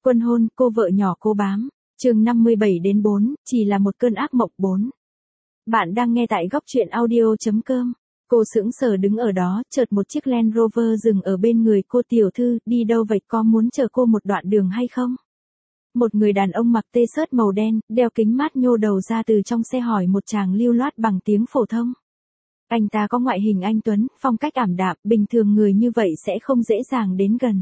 Quân hôn, cô vợ nhỏ cô bám. Chương 57-4, chỉ là một cơn ác mộng 4. Bạn đang nghe tại góc truyện audio.com. Cô sững sờ đứng ở đó, chợt một chiếc Land Rover dừng ở bên người cô. Tiểu thư, đi đâu vậy, có muốn chờ cô một đoạn đường hay không? Một người đàn ông mặc t-shirt màu đen, đeo kính mát nhô đầu ra từ trong xe hỏi một chàng lưu loát bằng tiếng phổ thông. Anh ta có ngoại hình anh tuấn, phong cách ảm đạm, bình thường người như vậy sẽ không dễ dàng đến gần.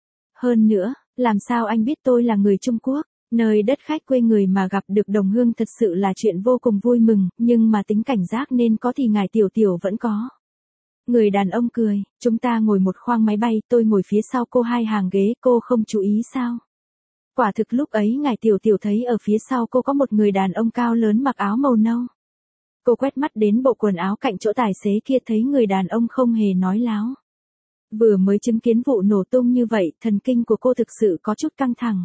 Hơn nữa, làm sao anh biết tôi là người Trung Quốc? Nơi đất khách quê người mà gặp được đồng hương thật sự là chuyện vô cùng vui mừng, nhưng mà tính cảnh giác nên có thì ngài Tiểu Tiểu vẫn có. Người đàn ông cười, chúng ta ngồi một khoang máy bay, tôi ngồi phía sau cô 2 hàng ghế, cô không chú ý sao? Quả thực lúc ấy ngài Tiểu Tiểu thấy ở phía sau cô có một người đàn ông cao lớn mặc áo màu nâu. Cô quét mắt đến bộ quần áo cạnh chỗ tài xế kia, thấy người đàn ông không hề nói láo. Vừa mới chứng kiến vụ nổ tung như vậy, thần kinh của cô thực sự có chút căng thẳng.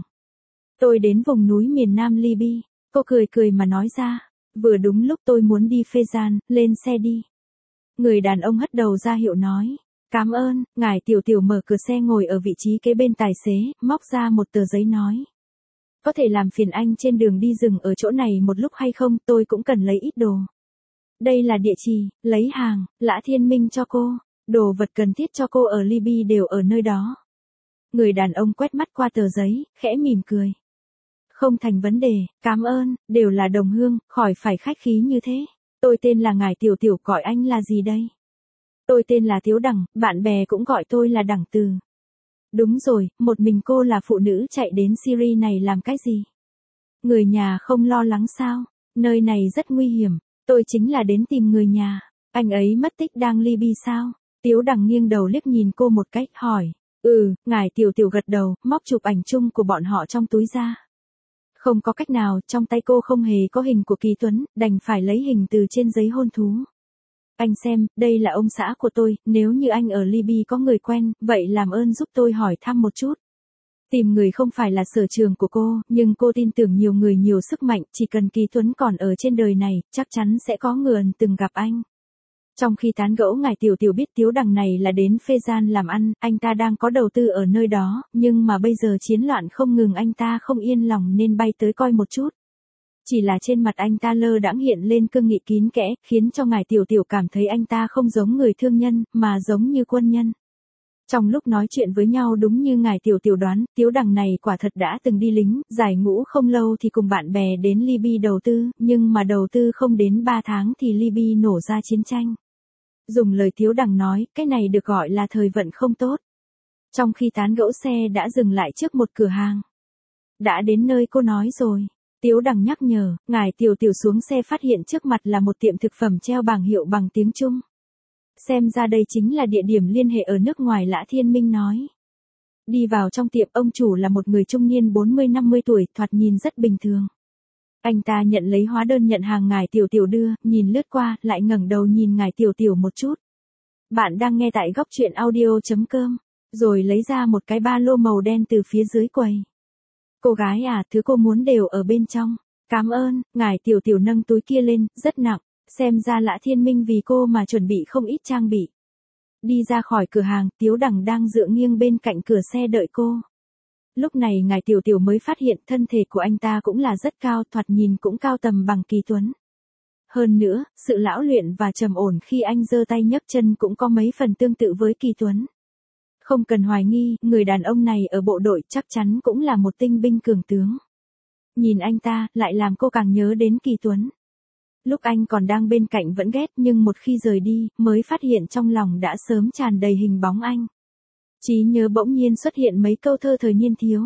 Tôi đến vùng núi miền Nam Libya, cô cười cười mà nói ra, vừa đúng lúc tôi muốn đi Fezzan, lên xe đi. Người đàn ông hất đầu ra hiệu nói, cảm ơn. Ngài Tiểu Tiểu mở cửa xe ngồi ở vị trí kế bên tài xế, móc ra một tờ giấy nói. Có thể làm phiền anh trên đường đi dừng ở chỗ này một lúc hay không, tôi cũng cần lấy ít đồ. Đây là địa chỉ, lấy hàng, Lã Thiên Minh cho cô, đồ vật cần thiết cho cô ở Libya đều ở nơi đó. Người đàn ông quét mắt qua tờ giấy, khẽ mỉm cười. Không thành vấn đề, cảm ơn, đều là đồng hương, khỏi phải khách khí như thế. Tôi tên là ngài Tiểu Tiểu, gọi anh là gì đây? Tôi tên là Tiếu Đằng, bạn bè cũng gọi tôi là Đằng Từ. Đúng rồi, một mình cô là phụ nữ chạy đến Syria này làm cái gì? Người nhà không lo lắng sao? Nơi này rất nguy hiểm, tôi chính là đến tìm người nhà. Anh ấy mất tích đang Libya sao? Tiếu Đằng nghiêng đầu liếc nhìn cô một cách, hỏi. Ngài Tiểu Tiểu gật đầu, móc chụp ảnh chung của bọn họ trong túi ra. Không có cách nào, trong tay cô không hề có hình của Kỳ Tuấn, đành phải lấy hình từ trên giấy hôn thú. Anh xem, đây là ông xã của tôi, nếu như anh ở Libya có người quen, vậy làm ơn giúp tôi hỏi thăm một chút. Tìm người không phải là sở trường của cô, nhưng cô tin tưởng nhiều người nhiều sức mạnh, chỉ cần Kỳ Tuấn còn ở trên đời này, chắc chắn sẽ có người từng gặp anh. Trong khi tán gẫu, ngài Tiểu Tiểu biết Tiếu Đằng này là đến Fezzan làm ăn, anh ta đang có đầu tư ở nơi đó, nhưng mà bây giờ chiến loạn không ngừng, anh ta không yên lòng nên bay tới coi một chút. Chỉ là trên mặt anh ta lơ đãng hiện lên cương nghị kín kẽ, khiến cho ngài Tiểu Tiểu cảm thấy anh ta không giống người thương nhân, mà giống như quân nhân. Trong lúc nói chuyện với nhau, đúng như ngài Tiểu Tiểu đoán, Tiếu Đằng này quả thật đã từng đi lính, giải ngũ không lâu thì cùng bạn bè đến Libya đầu tư, nhưng mà đầu tư không đến 3 tháng thì Libya nổ ra chiến tranh. Dùng lời Tiếu Đằng nói, cái này được gọi là thời vận không tốt. Trong khi tán gẫu, xe đã dừng lại trước một cửa hàng. Đã đến nơi cô nói rồi. Tiếu Đằng nhắc nhở, ngài Tiểu Tiểu xuống xe phát hiện trước mặt là một tiệm thực phẩm treo bảng hiệu bằng tiếng Trung. Xem ra đây chính là địa điểm liên hệ ở nước ngoài, Lã Thiên Minh nói. Đi vào trong tiệm, ông chủ là một người trung niên 40-50 tuổi, thoạt nhìn rất bình thường. Anh ta nhận lấy hóa đơn nhận hàng ngài Tiểu Tiểu đưa, nhìn lướt qua, lại ngẩng đầu nhìn ngài Tiểu Tiểu một chút. Bạn đang nghe tại góc truyện audio.com, rồi lấy ra một cái ba lô màu đen từ phía dưới quầy. Cô gái à, thứ cô muốn đều ở bên trong. Cảm ơn. Ngài Tiểu Tiểu nâng túi kia lên, rất nặng, xem ra Lã Thiên Minh vì cô mà chuẩn bị không ít trang bị. Đi ra khỏi cửa hàng, Tiếu Đằng đang dựa nghiêng bên cạnh cửa xe đợi cô. Lúc này ngài Tiểu Tiểu mới phát hiện thân thể của anh ta cũng là rất cao, thoạt nhìn cũng cao tầm bằng Kỳ Tuấn. Hơn nữa, sự lão luyện và trầm ổn khi anh giơ tay nhấc chân cũng có mấy phần tương tự với Kỳ Tuấn. Không cần hoài nghi, người đàn ông này ở bộ đội chắc chắn cũng là một tinh binh cường tướng. Nhìn anh ta, lại làm cô càng nhớ đến Kỳ Tuấn. Lúc anh còn đang bên cạnh vẫn ghét, nhưng một khi rời đi, mới phát hiện trong lòng đã sớm tràn đầy hình bóng anh. Trí nhớ bỗng nhiên xuất hiện mấy câu thơ thời niên thiếu.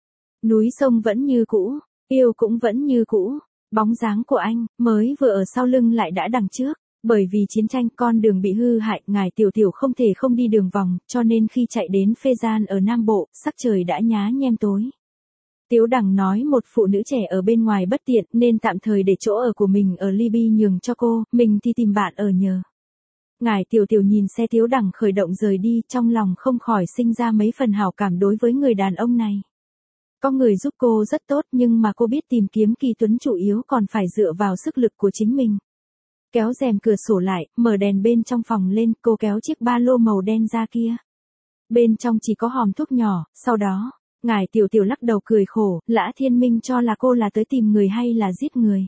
Núi sông vẫn như cũ, yêu cũng vẫn như cũ, bóng dáng của anh, mới vừa ở sau lưng lại đã đằng trước. Bởi vì chiến tranh, con đường bị hư hại, ngài Tiểu Tiểu không thể không đi đường vòng, cho nên khi chạy đến Fezzan ở Nam Bộ, sắc trời đã nhá nhem tối. Tiếu Đằng nói một phụ nữ trẻ ở bên ngoài bất tiện nên tạm thời để chỗ ở của mình ở Libya nhường cho cô, mình thì tìm bạn ở nhờ. Ngài Tiểu Tiểu nhìn xe Tiếu Đằng khởi động rời đi, trong lòng không khỏi sinh ra mấy phần hảo cảm đối với người đàn ông này. Có người giúp cô rất tốt, nhưng mà cô biết tìm kiếm Kỳ Tuấn chủ yếu còn phải dựa vào sức lực của chính mình. Kéo rèm cửa sổ lại, mở đèn bên trong phòng lên, cô kéo chiếc ba lô màu đen ra kia. Bên trong chỉ có hòm thuốc nhỏ, sau đó, Ngải Tiểu Tiểu lắc đầu cười khổ, Lã Thiên Minh cho là cô là tới tìm người hay là giết người.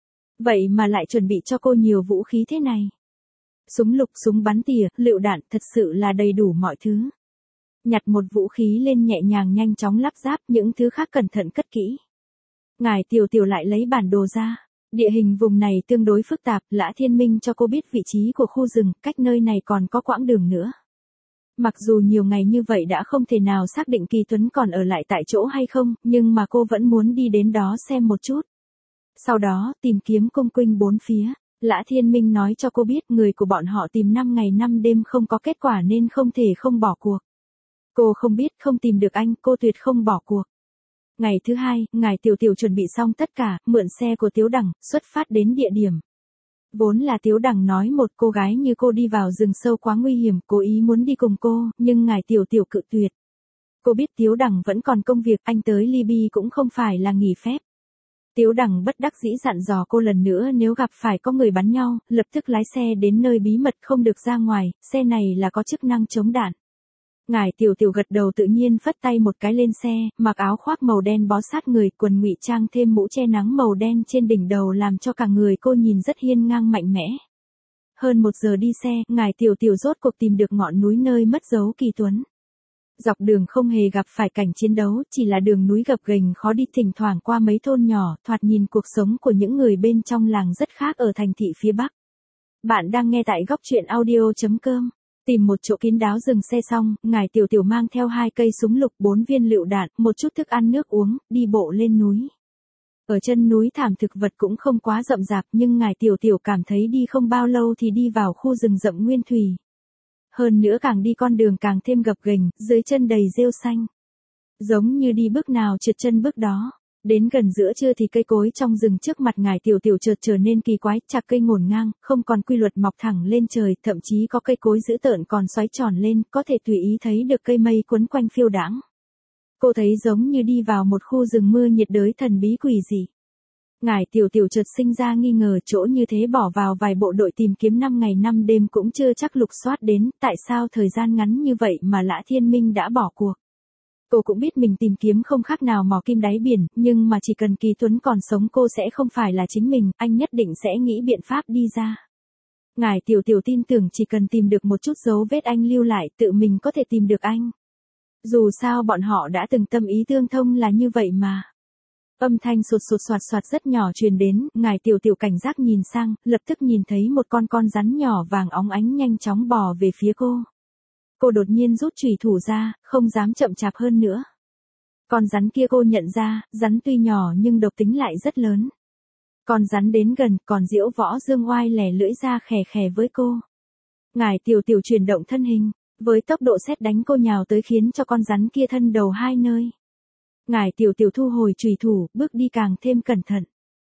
Vậy mà lại chuẩn bị cho cô nhiều vũ khí thế này. Súng lục, súng bắn tỉa, lựu đạn, thật sự là đầy đủ mọi thứ. Nhặt một vũ khí lên nhẹ nhàng nhanh chóng lắp ráp, những thứ khác cẩn thận cất kỹ. Ngải Tiểu Tiểu lại lấy bản đồ ra. Địa hình vùng này tương đối phức tạp, Lã Thiên Minh cho cô biết vị trí của khu rừng, cách nơi này còn có quãng đường nữa. Mặc dù nhiều ngày như vậy đã không thể nào xác định Kỳ Tuấn còn ở lại tại chỗ hay không, nhưng mà cô vẫn muốn đi đến đó xem một chút. Sau đó, tìm kiếm xung quanh bốn phía. Lã Thiên Minh nói cho cô biết người của bọn họ tìm 5 ngày 5 đêm không có kết quả nên không thể không bỏ cuộc. Cô không biết không tìm được anh, cô tuyệt không bỏ cuộc. Ngày thứ hai, Ngải Tiểu Tiểu chuẩn bị xong tất cả, mượn xe của Tiếu Đằng, xuất phát đến địa điểm. Vốn là Tiếu Đằng nói một cô gái như cô đi vào rừng sâu quá nguy hiểm, cố ý muốn đi cùng cô, nhưng Ngải Tiểu Tiểu cự tuyệt. Cô biết Tiếu Đằng vẫn còn công việc, anh tới Libya cũng không phải là nghỉ phép. Tiếu Đằng bất đắc dĩ dặn dò cô lần nữa nếu gặp phải có người bắn nhau, lập tức lái xe đến nơi bí mật không được ra ngoài, xe này là có chức năng chống đạn. Ngải Tiểu Tiểu gật đầu tự nhiên phất tay một cái lên xe, mặc áo khoác màu đen bó sát người, quần ngụy trang thêm mũ che nắng màu đen trên đỉnh đầu làm cho cả người cô nhìn rất hiên ngang mạnh mẽ. Hơn 1 giờ đi xe, Ngải Tiểu Tiểu rốt cuộc tìm được ngọn núi nơi mất dấu Kỳ Tuấn. Dọc đường không hề gặp phải cảnh chiến đấu, chỉ là đường núi gập ghềnh khó đi, thỉnh thoảng qua mấy thôn nhỏ, thoạt nhìn cuộc sống của những người bên trong làng rất khác ở thành thị phía Bắc. Bạn đang nghe tại góc truyện audio.com. Tìm một chỗ kín đáo dừng xe xong, Ngải Tiểu Tiểu mang theo 2 cây súng lục, 4 viên lựu đạn, một chút thức ăn nước uống, đi bộ lên núi. Ở chân núi thảm thực vật cũng không quá rậm rạp nhưng Ngải Tiểu Tiểu cảm thấy đi không bao lâu thì đi vào khu rừng rậm nguyên thủy. Hơn nữa càng đi con đường càng thêm gập ghềnh, dưới chân đầy rêu xanh. Giống như đi bước nào trượt chân bước đó. Đến gần giữa trưa thì cây cối trong rừng trước mặt Ngải Tiểu Tiểu chợt trở nên kỳ quái, chạc cây ngổn ngang, không còn quy luật mọc thẳng lên trời, thậm chí có cây cối dữ tợn còn xoáy tròn lên, có thể tùy ý thấy được cây mây quấn quanh phiêu đãng. Cô thấy giống như đi vào một khu rừng mưa nhiệt đới thần bí quỷ dị. Ngải Tiểu Tiểu chợt sinh ra nghi ngờ, chỗ như thế bỏ vào vài bộ đội tìm kiếm 5 ngày 5 đêm cũng chưa chắc lục soát đến, tại sao thời gian ngắn như vậy mà Lã Thiên Minh đã bỏ cuộc. Cô cũng biết mình tìm kiếm không khác nào mò kim đáy biển, nhưng mà chỉ cần Kỳ Tuấn còn sống cô sẽ không phải là chính mình, anh nhất định sẽ nghĩ biện pháp đi ra. Ngải Tiểu Tiểu tin tưởng chỉ cần tìm được một chút dấu vết anh lưu lại, tự mình có thể tìm được anh. Dù sao bọn họ đã từng tâm ý tương thông là như vậy mà. Âm thanh sột sột soạt soạt rất nhỏ truyền đến, Ngải Tiểu Tiểu cảnh giác nhìn sang, lập tức nhìn thấy một con rắn nhỏ vàng óng ánh nhanh chóng bò về phía cô. Cô đột nhiên rút chùy thủ ra, không dám chậm chạp hơn nữa. Con rắn kia cô nhận ra, rắn tuy nhỏ nhưng độc tính lại rất lớn. Con rắn đến gần, còn Diễu Võ Dương Oai lẻ lưỡi ra khè khè với cô. Ngải Tiểu Tiểu chuyển động thân hình, với tốc độ sét đánh cô nhào tới khiến cho con rắn kia thân đầu 2 nơi. Ngải Tiểu Tiểu thu hồi chùy thủ, bước đi càng thêm cẩn thận.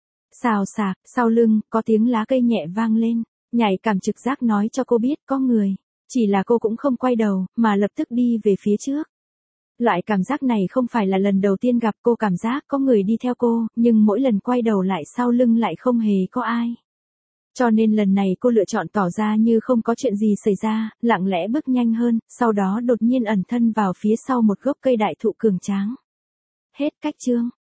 Xào xạc, sau lưng, có tiếng lá cây nhẹ vang lên, nhạy cảm trực giác nói cho cô biết có người. Chỉ là cô cũng không quay đầu, mà lập tức đi về phía trước. Loại cảm giác này không phải là lần đầu tiên gặp, cô cảm giác có người đi theo cô, nhưng mỗi lần quay đầu lại sau lưng lại không hề có ai. Cho nên lần này cô lựa chọn tỏ ra như không có chuyện gì xảy ra, lặng lẽ bước nhanh hơn, sau đó đột nhiên ẩn thân vào phía sau một gốc cây đại thụ cường tráng. Hết cách chương.